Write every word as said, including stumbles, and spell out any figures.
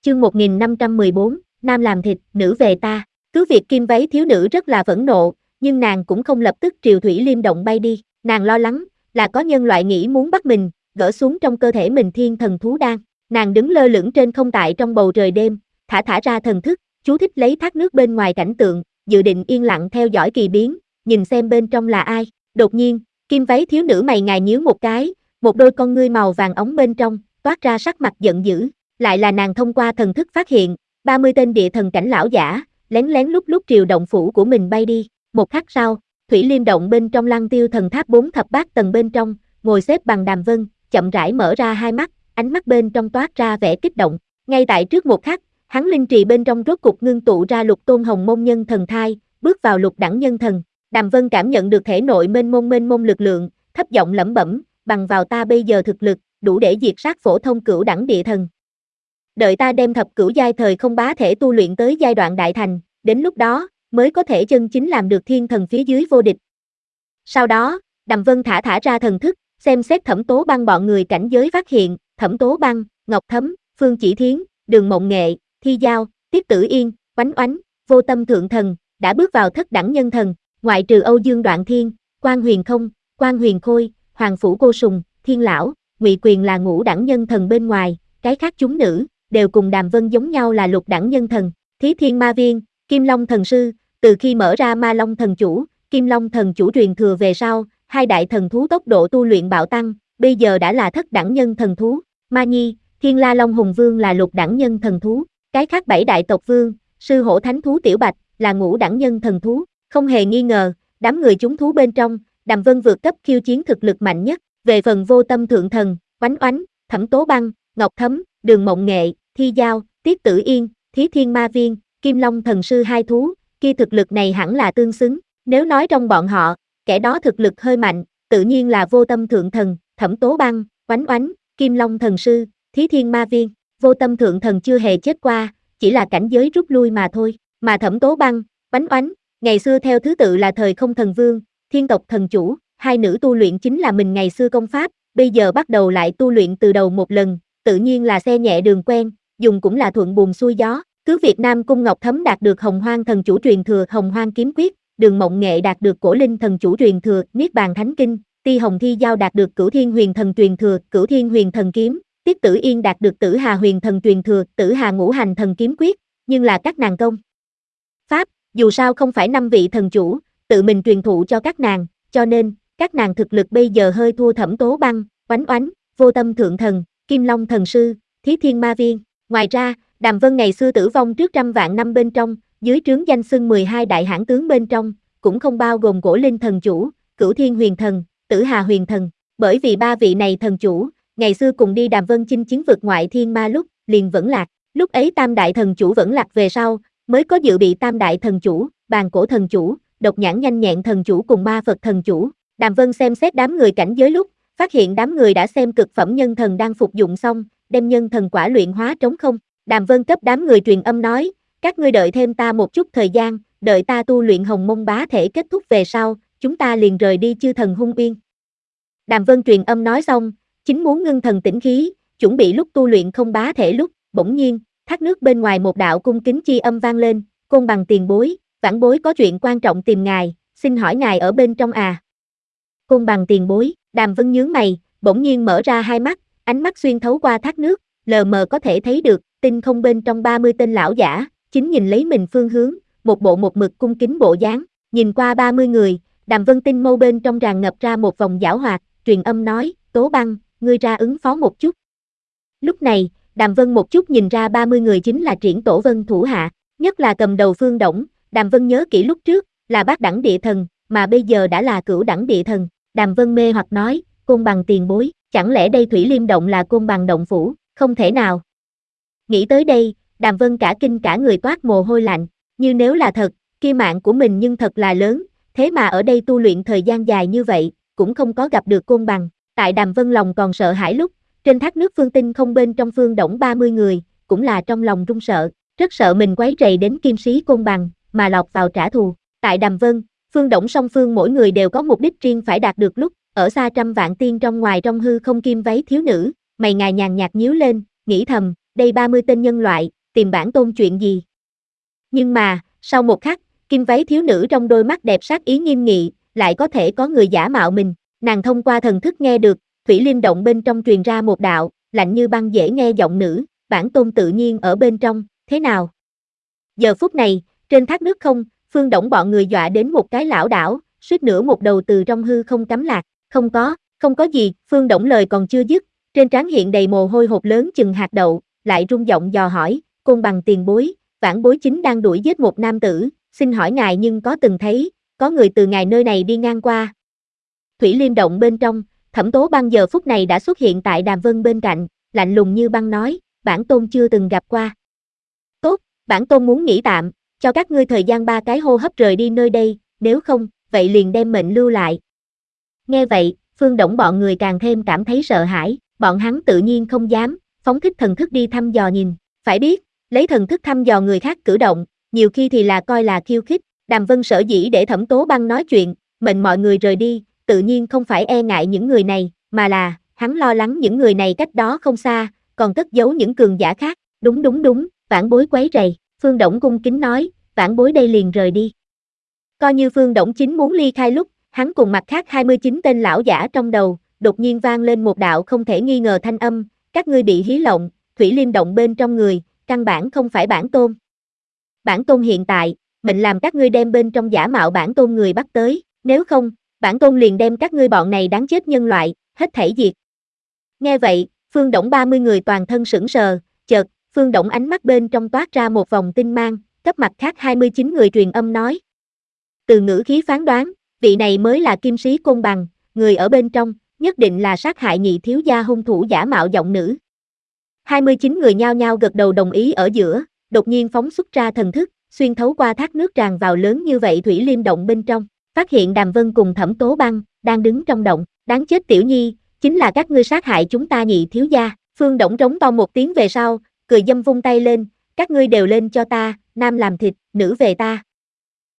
Chương một nghìn năm trăm mười bốn, nam làm thịt, nữ về ta. Cứ việc kim váy thiếu nữ rất là phẫn nộ, nhưng nàng cũng không lập tức triều Thủy Liêm động bay đi, nàng lo lắng là có nhân loại nghĩ muốn bắt mình, gỡ xuống trong cơ thể mình thiên thần thú đan. Nàng đứng lơ lửng trên không tại trong bầu trời đêm, thả thả ra thần thức, chú thích lấy thác nước bên ngoài cảnh tượng, dự định yên lặng theo dõi kỳ biến, nhìn xem bên trong là ai. Đột nhiên, kim váy thiếu nữ mày ngài nhíu một cái, một đôi con ngươi màu vàng óng bên trong, toát ra sắc mặt giận dữ. Lại là nàng thông qua thần thức phát hiện, ba mươi tên địa thần cảnh lão giả, lén lén lúc lúc triều động phủ của mình bay đi. Một khắc sau, Thủy Liêm động bên trong Lăng Tiêu thần tháp bốn thập bát tầng bên trong, ngồi xếp bằng Đàm Vân, chậm rãi mở ra hai mắt, ánh mắt bên trong toát ra vẻ kích động. Ngay tại trước một khắc, hắn linh trì bên trong rốt cục ngưng tụ ra lục tôn hồng môn nhân thần thai, bước vào lục đẳng nhân thần. Đàm Vân cảm nhận được thể nội mênh mông mênh mông lực lượng, thấp giọng lẩm bẩm, bằng vào ta bây giờ thực lực, đủ để diệt sát phổ thông cửu đẳng địa thần. Đợi ta đem thập cửu giai thời không bá thể tu luyện tới giai đoạn đại thành, đến lúc đó, mới có thể chân chính làm được thiên thần phía dưới vô địch. Sau đó, Đàm Vân thả thả ra thần thức, xem xét Thẩm Tố Băng bọn người cảnh giới phát hiện, Thẩm Tố Băng, Ngọc Thấm, Phương Chỉ Thiến, Đường Mộng Nghệ, Thi Giao, Tiết Tử Yên, Oánh Oánh, Vô Tâm Thượng Thần, đã bước vào thất đẳng nhân thần, ngoại trừ Âu Dương Đoạn Thiên, Quan Huyền Không, Quan Huyền Khôi, Hoàng Phủ Cô Sùng, Thiên Lão, Ngụy Quyền là ngũ đẳng nhân thần bên ngoài, cái khác chúng nữ, đều cùng Đàm Vân giống nhau là lục đẳng nhân thần. Thí Thiên Ma Viên, Kim Long Thần Sư, từ khi mở ra Ma Long Thần Chủ, Kim Long Thần Chủ truyền thừa về sau, hai đại thần thú tốc độ tu luyện bạo tăng, bây giờ đã là thất đẳng nhân thần thú. Ma Nhi, Thiên La Long Hùng Vương là lục đẳng nhân thần thú, cái khác bảy đại tộc vương, Sư Hổ Thánh Thú Tiểu Bạch là ngũ đẳng nhân thần thú. Không hề nghi ngờ, đám người chúng thú bên trong, Đàm Vân vượt cấp khiêu chiến thực lực mạnh nhất. Về phần Vô Tâm Thượng Thần, Oánh Oánh, Thẩm Tố Băng, Ngọc Thấm, Đường Mộng Nghệ, Thi Giao, Tiết Tử Yên, Thí Thiên Ma Viên, Kim Long Thần Sư hai thú, kia thực lực này hẳn là tương xứng. Nếu nói trong bọn họ, kẻ đó thực lực hơi mạnh, tự nhiên là Vô Tâm Thượng Thần, Thẩm Tố Băng, Oánh Oánh, Kim Long Thần Sư, Thí Thiên Ma Viên. Vô Tâm Thượng Thần chưa hề chết qua, chỉ là cảnh giới rút lui mà thôi. Mà Thẩm Tố Băng, Oánh Oánh, ngày xưa theo thứ tự là Thời Không Thần Vương, Thiên Tộc Thần Chủ, hai nữ tu luyện chính là mình ngày xưa công pháp, bây giờ bắt đầu lại tu luyện từ đầu một lần, tự nhiên là xe nhẹ đường quen, dùng cũng là thuận buồm xuôi gió. Cứ Việt Nam Cung Ngọc Thấm đạt được Hồng Hoang Thần Chủ truyền thừa Hồng Hoang Kiếm Quyết, Đường Mộng Nghệ đạt được Cổ Linh Thần Chủ truyền thừa Niết Bàn Thánh Kinh, Ti Hồng Thi Giao đạt được Cửu Thiên Huyền Thần truyền thừa Cửu Thiên Huyền Thần Kiếm, Tiết Tử Yên đạt được Tử Hà Huyền Thần truyền thừa Tử Hà Ngũ Hành Thần Kiếm Quyết, nhưng là các nàng công pháp, dù sao không phải năm vị thần chủ, tự mình truyền thụ cho các nàng, cho nên, các nàng thực lực bây giờ hơi thua Thẩm Tố Băng, Oánh Oánh, Vô Tâm Thượng Thần, Kim Long Thần Sư, Thí Thiên Ma Viên. Ngoài ra, Đàm Vân ngày xưa tử vong trước trăm vạn năm bên trong, dưới trướng danh xưng mười hai đại hãn tướng bên trong, cũng không bao gồm Cổ Linh Thần Chủ, Cửu Thiên Huyền Thần, Tử Hà Huyền Thần, bởi vì ba vị này thần chủ, ngày xưa cùng đi Đàm Vân chinh chiến vực ngoại thiên ma lúc, liền vẫn lạc, lúc ấy tam đại thần chủ vẫn lạc về sau, mới có dự bị tam đại thần chủ, Bàn Cổ Thần Chủ, Độc Nhãn Nhanh Nhẹn Thần Chủ cùng Ma Phật Thần Chủ. Đàm Vân xem xét đám người cảnh giới lúc, phát hiện đám người đã xem cực phẩm nhân thần đang phục dụng xong, đem nhân thần quả luyện hóa trống không. Đàm Vân cấp đám người truyền âm nói, các ngươi đợi thêm ta một chút thời gian, đợi ta tu luyện Hồng Mông Bá Thể kết thúc về sau, chúng ta liền rời đi Chư Thần Hung Uyên. Đàm Vân truyền âm nói xong, chính muốn ngưng thần tĩnh khí, chuẩn bị lúc tu luyện không bá thể lúc, bỗng nhiên, thác nước bên ngoài một đạo cung kính chi âm vang lên, Côn Bằng tiền bối, vãn bối có chuyện quan trọng tìm ngài, xin hỏi ngài ở bên trong à? Côn Bằng tiền bối, Đàm Vân nhướng mày, bỗng nhiên mở ra hai mắt, ánh mắt xuyên thấu qua thác nước, lờ mờ có thể thấy được, tinh không bên trong ba mươi tên lão giả, chính nhìn lấy mình phương hướng, một bộ một mực cung kính bộ dáng, nhìn qua ba mươi người, Đàm Vân tinh mâu bên trong tràn ngập ra một vòng giảo hoạt, truyền âm nói, Tố Băng, ngươi ra ứng phó một chút. Lúc này, Đàm Vân một chút nhìn ra ba mươi người chính là Triển Tổ Vân thủ hạ, nhất là cầm đầu Phương Đổng, Đàm Vân nhớ kỹ lúc trước, là bát đẳng địa thần, mà bây giờ đã là cửu đẳng địa thần. Đàm Vân mê hoặc nói, Côn Bằng tiền bối, chẳng lẽ đây Thủy Liêm động là Côn Bằng động phủ, không thể nào. Nghĩ tới đây, Đàm Vân cả kinh cả người toát mồ hôi lạnh, như nếu là thật, kia mạng của mình nhưng thật là lớn, thế mà ở đây tu luyện thời gian dài như vậy, cũng không có gặp được Côn Bằng. Tại Đàm Vân lòng còn sợ hãi lúc, trên thác nước Phương Tinh không bên trong Phương Đổng ba mươi người, cũng là trong lòng run sợ, rất sợ mình quấy rầy đến kim sĩ Côn Bằng, mà lọt vào trả thù. Tại Đàm Vân, Phương Đổng song phương mỗi người đều có mục đích riêng phải đạt được lúc, ở xa trăm vạn tiên trong ngoài trong hư không kim váy thiếu nữ, mày ngài nhàn nhạt nhíu lên, nghĩ thầm, đây ba mươi tên nhân loại, tìm bản tôn chuyện gì? Nhưng mà, sau một khắc, kim váy thiếu nữ trong đôi mắt đẹp sát ý nghiêm nghị, lại có thể có người giả mạo mình, nàng thông qua thần thức nghe được, thủy liêm động bên trong truyền ra một đạo, lạnh như băng dễ nghe giọng nữ, bản tôn tự nhiên ở bên trong, thế nào? Giờ phút này, trên thác nước không, Phương Đổng bọn người dọa đến một cái lảo đảo, suýt nữa một đầu từ trong hư không cắm lạc, không có, không có gì, Phương Đổng lời còn chưa dứt, trên trán hiện đầy mồ hôi hột lớn chừng hạt đậu, lại rung giọng dò hỏi, Côn Bằng tiền bối, vãn bối chính đang đuổi giết một nam tử, xin hỏi ngài nhưng có từng thấy, có người từ ngài nơi này đi ngang qua. Thủy liêm động bên trong, Thẩm Tố Băng giờ phút này đã xuất hiện tại Đàm Vân bên cạnh, lạnh lùng như băng nói, bản tôn chưa từng gặp qua. Tốt, bản tôn muốn nghỉ tạm, cho các ngươi thời gian ba cái hô hấp rời đi nơi đây, nếu không, vậy liền đem mệnh lưu lại. Nghe vậy, Phương Đổng bọn người càng thêm cảm thấy sợ hãi, bọn hắn tự nhiên không dám, phóng thích thần thức đi thăm dò nhìn, phải biết, lấy thần thức thăm dò người khác cử động, nhiều khi thì là coi là khiêu khích, Đàm Vân sở dĩ để Thẩm Tố Băng nói chuyện, mệnh mọi người rời đi, tự nhiên không phải e ngại những người này, mà là, hắn lo lắng những người này cách đó không xa, còn cất giấu những cường giả khác, đúng đúng đúng, vãn bối quấy rầy, Phương Đổng cung kính nói, vãn bối đây liền rời đi. Coi như Phương Đổng chính muốn ly khai lúc, hắn cùng mặt khác hai mươi chín tên lão giả trong đầu, đột nhiên vang lên một đạo không thể nghi ngờ thanh âm, các ngươi bị hí lộng, thủy liêm động bên trong người, căn bản không phải bản tôn. Bản tôn hiện tại, mệnh làm các ngươi đem bên trong giả mạo bản tôn người bắt tới, nếu không, bản tôn liền đem các ngươi bọn này đáng chết nhân loại, hết thảy diệt. Nghe vậy, Phương Đổng ba mươi người toàn thân sững sờ, chợt, Phương Đổng ánh mắt bên trong toát ra một vòng tinh mang, cấp mặt khác hai mươi chín người truyền âm nói. Từ ngữ khí phán đoán, vị này mới là kim sĩ Côn Bằng, người ở bên trong, nhất định là sát hại nhị thiếu gia hung thủ giả mạo giọng nữ. hai mươi chín người nhao nhao gật đầu đồng ý ở giữa, đột nhiên phóng xuất ra thần thức, xuyên thấu qua thác nước tràn vào lớn như vậy thủy liêm động bên trong, phát hiện Đàm Vân cùng Thẩm Tố Băng, đang đứng trong động, đáng chết tiểu nhi, chính là các ngươi sát hại chúng ta nhị thiếu gia, Phương Đổng trống to một tiếng về sau, cười dâm vung tay lên, các ngươi đều lên cho ta, nam làm thịt, nữ về ta.